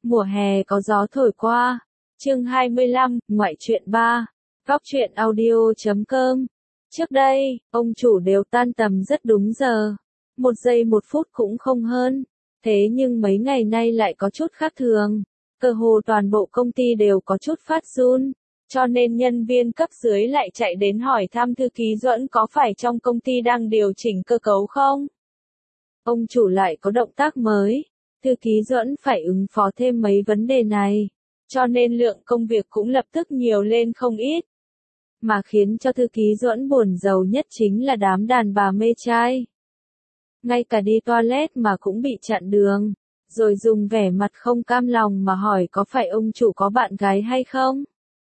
Mùa hè có gió thổi qua. Chương 25, ngoại truyện 3. Góc truyện audio.com. Trước đây, ông chủ đều tan tầm rất đúng giờ. 1 giây 1 phút cũng không hơn. Thế nhưng mấy ngày nay lại có chút khác thường. Cơ hồ toàn bộ công ty đều có chút phát run. Cho nên nhân viên cấp dưới lại chạy đến hỏi thăm thư ký Duẫn có phải trong công ty đang điều chỉnh cơ cấu không? Ông chủ lại có động tác mới. Thư ký Duẫn phải ứng phó thêm mấy vấn đề này. Cho nên lượng công việc cũng lập tức nhiều lên không ít. Mà khiến cho thư ký Duẫn buồn rầu nhất chính là đám đàn bà mê trai. Ngay cả đi toilet mà cũng bị chặn đường. Rồi dùng vẻ mặt không cam lòng mà hỏi có phải ông chủ có bạn gái hay không?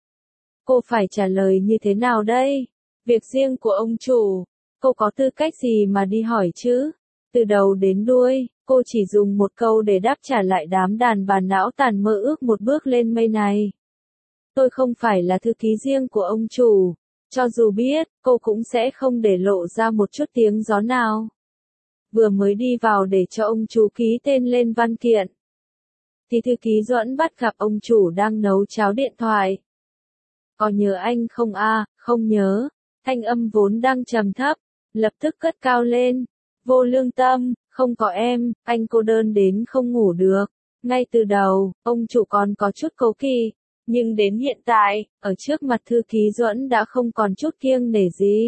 Cô phải trả lời như thế nào đây? Việc riêng của ông chủ, cô có tư cách gì mà đi hỏi chứ? Từ đầu đến đuôi, cô chỉ dùng một câu để đáp trả lại đám đàn bà não tàn mơ ước một bước lên mây này. Tôi không phải là thư ký riêng của ông chủ, cho dù biết, cô cũng sẽ không để lộ ra một chút tiếng gió nào. Vừa mới đi vào để cho ông chủ ký tên lên văn kiện, thì thư ký Duẫn bắt gặp ông chủ đang nấu cháo điện thoại. Có nhớ anh không à? Không nhớ. Thanh âm vốn đang trầm thấp, lập tức cất cao lên. Vô lương tâm, không có em, anh cô đơn đến không ngủ được. Ngay từ đầu, ông chủ còn có chút cố kỵ, nhưng đến hiện tại, ở trước mặt thư ký Duẫn đã không còn chút kiêng nể gì.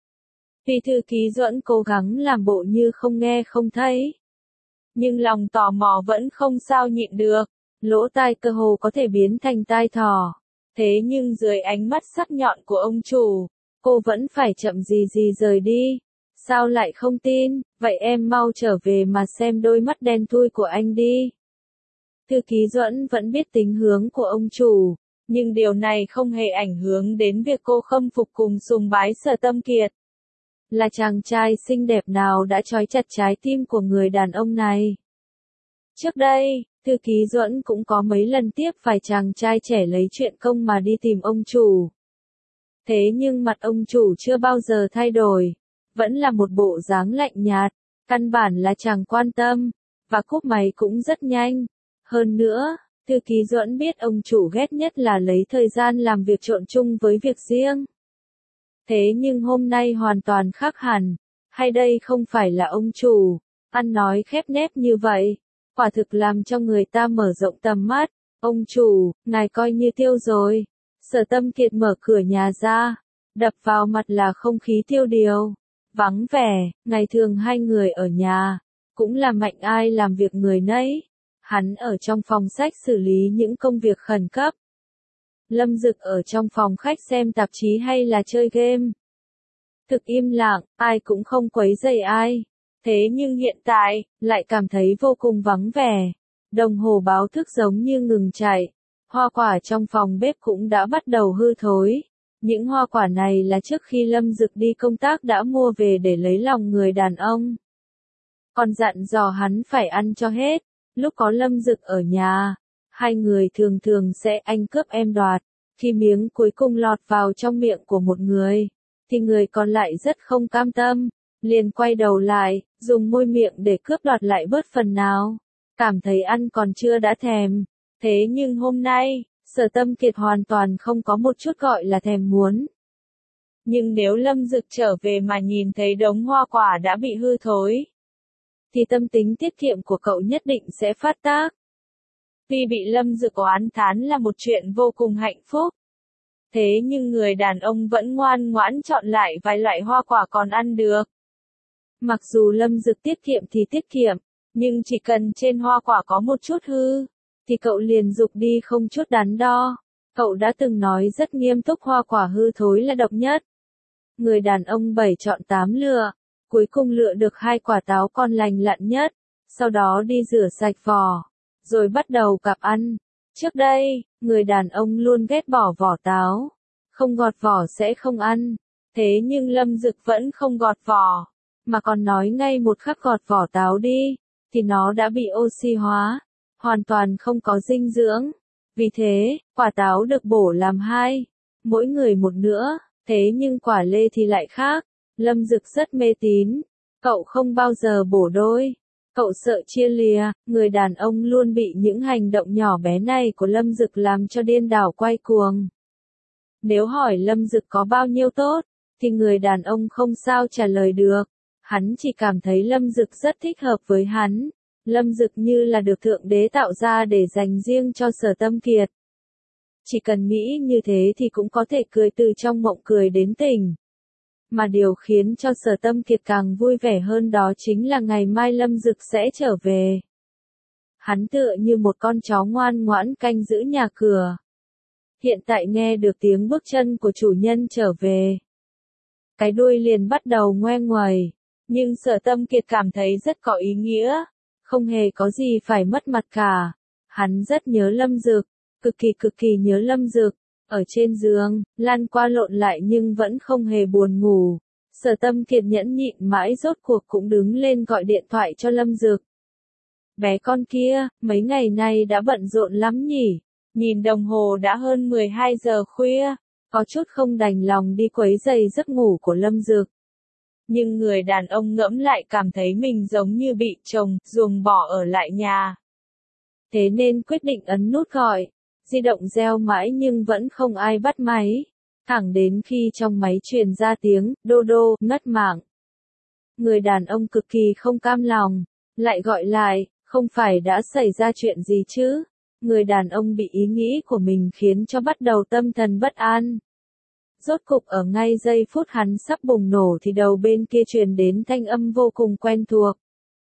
Vì thư ký Duẫn cố gắng làm bộ như không nghe không thấy. Nhưng lòng tò mò vẫn không sao nhịn được, lỗ tai cơ hồ có thể biến thành tai thỏ. Thế nhưng dưới ánh mắt sắc nhọn của ông chủ, cô vẫn phải chậm gì gì rời đi. Sao lại không tin, vậy em mau trở về mà xem đôi mắt đen thui của anh đi. Thư ký Duẫn vẫn biết tính hướng của ông chủ, nhưng điều này không hề ảnh hưởng đến việc cô khâm phục cùng sùng bái Sở Tâm Kiệt. Là chàng trai xinh đẹp nào đã trói chặt trái tim của người đàn ông này. Trước đây, thư ký Duẫn cũng có mấy lần tiếp vài chàng trai trẻ lấy chuyện công mà đi tìm ông chủ. Thế nhưng mặt ông chủ chưa bao giờ thay đổi, vẫn là một bộ dáng lạnh nhạt, căn bản là chẳng quan tâm, và cúp máy cũng rất nhanh. Hơn nữa, thư ký Duẫn biết ông chủ ghét nhất là lấy thời gian làm việc trộn chung với việc riêng. Thế nhưng hôm nay hoàn toàn khác hẳn, hay đây không phải là ông chủ, ăn nói khép nép như vậy. Quả thực làm cho người ta mở rộng tầm mắt. Ông chủ, ngài coi như tiêu rồi. Sở Tâm Kiệt mở cửa nhà ra. Đập vào mặt là không khí tiêu điều. Vắng vẻ, ngày thường hai người ở nhà. Cũng là mạnh ai làm việc người nấy. Hắn ở trong phòng sách xử lý những công việc khẩn cấp. Lâm Dực ở trong phòng khách xem tạp chí hay là chơi game. Thực im lặng, ai cũng không quấy rầy ai. Thế nhưng hiện tại, lại cảm thấy vô cùng vắng vẻ. Đồng hồ báo thức giống như ngừng chạy. Hoa quả trong phòng bếp cũng đã bắt đầu hư thối. Những hoa quả này là trước khi Lâm Dực đi công tác đã mua về để lấy lòng người đàn ông. Còn dặn dò hắn phải ăn cho hết. Lúc có Lâm Dực ở nhà, hai người thường thường sẽ anh cướp em đoạt. Khi miếng cuối cùng lọt vào trong miệng của một người, thì người còn lại rất không cam tâm. Liền quay đầu lại, dùng môi miệng để cướp đoạt lại bớt phần nào. Cảm thấy ăn còn chưa đã thèm. Thế nhưng hôm nay, Sở Tâm Kiệt hoàn toàn không có một chút gọi là thèm muốn. Nhưng nếu Lâm Dực trở về mà nhìn thấy đống hoa quả đã bị hư thối, thì tâm tính tiết kiệm của cậu nhất định sẽ phát tác. Tuy bị Lâm Dực oán thán là một chuyện vô cùng hạnh phúc. Thế nhưng người đàn ông vẫn ngoan ngoãn chọn lại vài loại hoa quả còn ăn được. Mặc dù Lâm Dực tiết kiệm thì tiết kiệm, nhưng chỉ cần trên hoa quả có một chút hư, thì cậu liền giục đi không chút đắn đo. Cậu đã từng nói rất nghiêm túc hoa quả hư thối là độc nhất. Người đàn ông 7 chọn 8 lựa, cuối cùng lựa được 2 quả táo con lành lặn nhất, sau đó đi rửa sạch vỏ, rồi bắt đầu cặp ăn. Trước đây, người đàn ông luôn ghét bỏ vỏ táo, không gọt vỏ sẽ không ăn. Thế nhưng Lâm Dực vẫn không gọt vỏ, mà còn nói ngay một khắc gọt vỏ táo đi, thì nó đã bị oxy hóa, hoàn toàn không có dinh dưỡng. Vì thế, quả táo được bổ làm 2, mỗi người một nữa, thế nhưng quả lê thì lại khác. Lâm Dực rất mê tín, cậu không bao giờ bổ đôi, Cậu sợ chia lìa, người đàn ông luôn bị những hành động nhỏ bé này của Lâm Dực làm cho điên đảo quay cuồng. Nếu hỏi Lâm Dực có bao nhiêu tốt, thì người đàn ông không sao trả lời được. Hắn chỉ cảm thấy Lâm Dực rất thích hợp với hắn. Lâm Dực như là được Thượng Đế tạo ra để dành riêng cho Sở Tâm Kiệt. Chỉ cần nghĩ như thế thì cũng có thể cười từ trong mộng cười đến tỉnh. Mà điều khiến cho Sở Tâm Kiệt càng vui vẻ hơn đó chính là ngày mai Lâm Dực sẽ trở về. Hắn tựa như một con chó ngoan ngoãn canh giữ nhà cửa. Hiện tại nghe được tiếng bước chân của chủ nhân trở về. Cái đuôi liền bắt đầu ngoe nguẩy. Nhưng Sở Tâm Kiệt cảm thấy rất có ý nghĩa. Không hề có gì phải mất mặt cả. Hắn rất nhớ Lâm Dực. Cực kỳ nhớ Lâm Dực. Ở trên giường, lăn qua lộn lại nhưng vẫn không hề buồn ngủ. Sở Tâm Kiệt nhẫn nhịn mãi rốt cuộc cũng đứng lên gọi điện thoại cho Lâm Dực. Bé con kia, mấy ngày nay đã bận rộn lắm nhỉ? Nhìn đồng hồ đã hơn 12 giờ khuya, có chút không đành lòng đi quấy rầy giấc ngủ của Lâm Dực. Nhưng người đàn ông ngẫm lại cảm thấy mình giống như bị chồng, ruồng bỏ ở lại nhà. Thế nên quyết định ấn nút gọi. Di động reo mãi nhưng vẫn không ai bắt máy. Thẳng đến khi trong máy truyền ra tiếng, đô đô, ngắt mạng. Người đàn ông cực kỳ không cam lòng. Lại gọi lại, không phải đã xảy ra chuyện gì chứ? Người đàn ông bị ý nghĩ của mình khiến cho bắt đầu tâm thần bất an. Rốt cục ở ngay giây phút hắn sắp bùng nổ thì đầu bên kia truyền đến thanh âm vô cùng quen thuộc.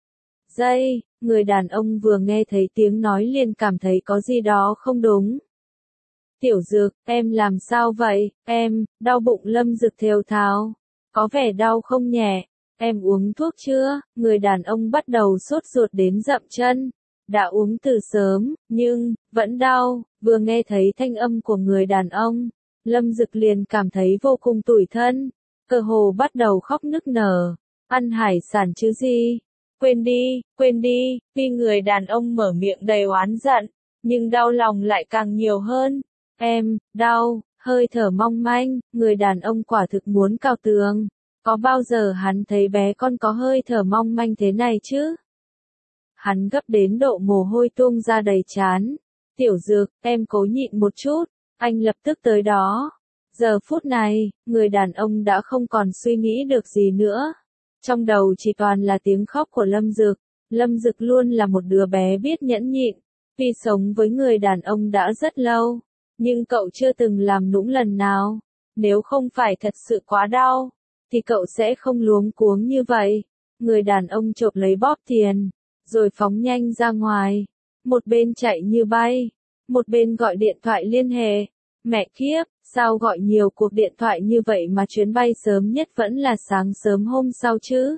Người đàn ông vừa nghe thấy tiếng nói liền cảm thấy có gì đó không đúng. Tiểu Dực, em làm sao vậy? Em, đau bụng. Lâm Dực thều thào. Có vẻ đau không nhẹ. Em uống thuốc chưa? Người đàn ông bắt đầu sốt ruột đến dậm chân. Đã uống từ sớm, nhưng, vẫn đau. Vừa nghe thấy thanh âm của người đàn ông, Lâm Dực liền cảm thấy vô cùng tủi thân. Cơ hồ bắt đầu khóc nức nở. Ăn hải sản chứ gì? Quên đi, tuy người đàn ông mở miệng đầy oán giận, nhưng đau lòng lại càng nhiều hơn. Em, đau, hơi thở mong manh, người đàn ông quả thực muốn cào tường. Có bao giờ hắn thấy bé con có hơi thở mong manh thế này chứ? Hắn gấp đến độ mồ hôi tuôn ra đầy trán. Tiểu Dực, em cố nhịn một chút, anh lập tức tới đó. Giờ phút này, người đàn ông đã không còn suy nghĩ được gì nữa. Trong đầu chỉ toàn là tiếng khóc của Lâm Dực. Lâm Dực luôn là một đứa bé biết nhẫn nhịn. Tuy sống với người đàn ông đã rất lâu, nhưng cậu chưa từng làm nũng lần nào. Nếu không phải thật sự quá đau, thì cậu sẽ không luống cuống như vậy. Người đàn ông chộp lấy bóp tiền, rồi phóng nhanh ra ngoài. Một bên chạy như bay, một bên gọi điện thoại liên hệ. Mẹ kiếp, sao gọi nhiều cuộc điện thoại như vậy mà chuyến bay sớm nhất vẫn là sáng sớm hôm sau chứ?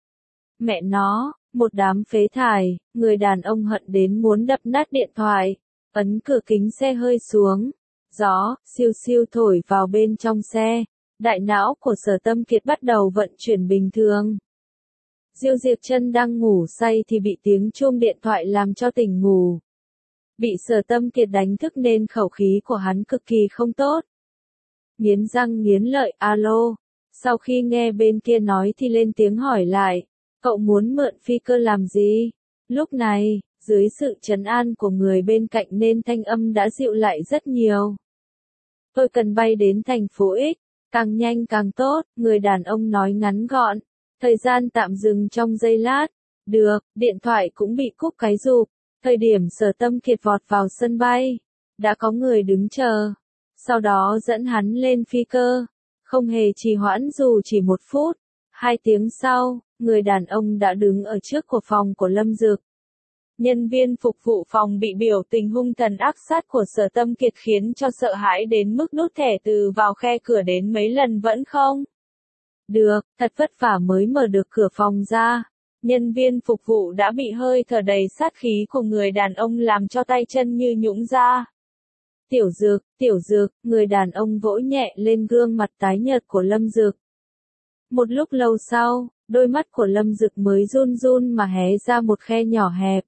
Mẹ nó, một đám phế thải, người đàn ông hận đến muốn đập nát điện thoại. Ấn cửa kính xe hơi xuống. Gió, siêu siêu thổi vào bên trong xe. Đại não của Sở Tâm Kiệt bắt đầu vận chuyển bình thường. Diêu Diệp Trân đang ngủ say thì bị tiếng chuông điện thoại làm cho tỉnh ngủ. Bị Sở Tâm Kiệt đánh thức nên khẩu khí của hắn cực kỳ không tốt. Nghiến răng nghiến lợi, alo. Sau khi nghe bên kia nói thì lên tiếng hỏi lại. Cậu muốn mượn phi cơ làm gì? Lúc này, dưới sự trấn an của người bên cạnh nên thanh âm đã dịu lại rất nhiều. Tôi cần bay đến thành phố X, càng nhanh càng tốt, người đàn ông nói ngắn gọn. Thời gian tạm dừng trong giây lát. Được, điện thoại cũng bị cúp cái rụp. Thời điểm Sở Tâm Kiệt vọt vào sân bay, đã có người đứng chờ. Sau đó dẫn hắn lên phi cơ. Không hề trì hoãn dù chỉ 1 phút. 2 tiếng sau, người đàn ông đã đứng ở trước của phòng của Lâm Dực. Nhân viên phục vụ phòng bị biểu tình hung thần ác sát của Sở Tâm Kiệt khiến cho sợ hãi đến mức đút thẻ từ vào khe cửa đến mấy lần vẫn không. Được, thật vất vả mới mở được cửa phòng ra. Nhân viên phục vụ đã bị hơi thở đầy sát khí của người đàn ông làm cho tay chân như nhũn ra. Tiểu Dực, người đàn ông vỗ nhẹ lên gương mặt tái nhợt của Lâm Dực. Một lúc lâu sau, đôi mắt của Lâm Dực mới run run mà hé ra một khe nhỏ hẹp.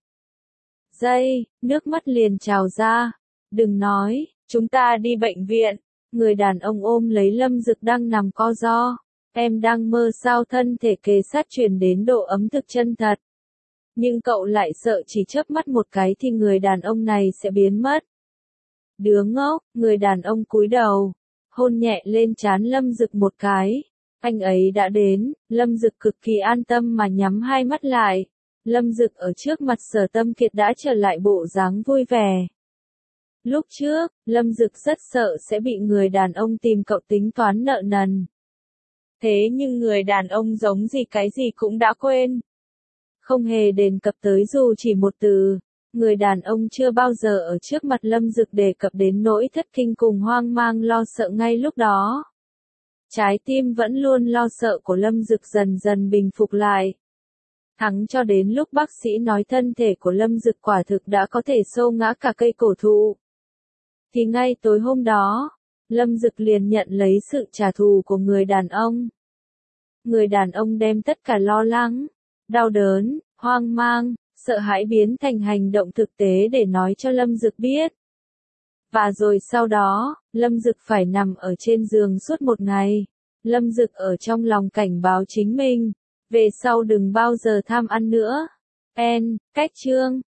Nước mắt liền trào ra. Đừng nói, chúng ta đi bệnh viện. Người đàn ông ôm lấy Lâm Dực đang nằm co ro. Em đang mơ sao? Thân thể kề sát truyền đến độ ấm thực chân thật. Nhưng cậu lại sợ chỉ chớp mắt một cái thì người đàn ông này sẽ biến mất. Đứa ngốc, người đàn ông cúi đầu, hôn nhẹ lên trán Lâm Dực một cái. Anh ấy đã đến, Lâm Dực cực kỳ an tâm mà nhắm hai mắt lại. Lâm Dực ở trước mặt Sở Tâm Kiệt đã trở lại bộ dáng vui vẻ. Lúc trước, Lâm Dực rất sợ sẽ bị người đàn ông tìm cậu tính toán nợ nần. Thế nhưng người đàn ông giống gì cái gì cũng đã quên. Không hề đề cập tới dù chỉ một từ. Người đàn ông chưa bao giờ ở trước mặt Lâm Dực đề cập đến nỗi thất kinh cùng hoang mang lo sợ ngay lúc đó. Trái tim vẫn luôn lo sợ của Lâm Dực dần dần bình phục lại. Thắng cho đến lúc bác sĩ nói thân thể của Lâm Dực quả thực đã có thể xô ngã cả cây cổ thụ. Thì ngay tối hôm đó, Lâm Dực liền nhận lấy sự trả thù của người đàn ông. Người đàn ông đem tất cả lo lắng, đau đớn, hoang mang, sợ hãi biến thành hành động thực tế để nói cho Lâm Dực biết. Và rồi sau đó, Lâm Dực phải nằm ở trên giường suốt một ngày. Lâm Dực ở trong lòng cảnh báo chính mình, về sau đừng bao giờ tham ăn nữa. Cách chương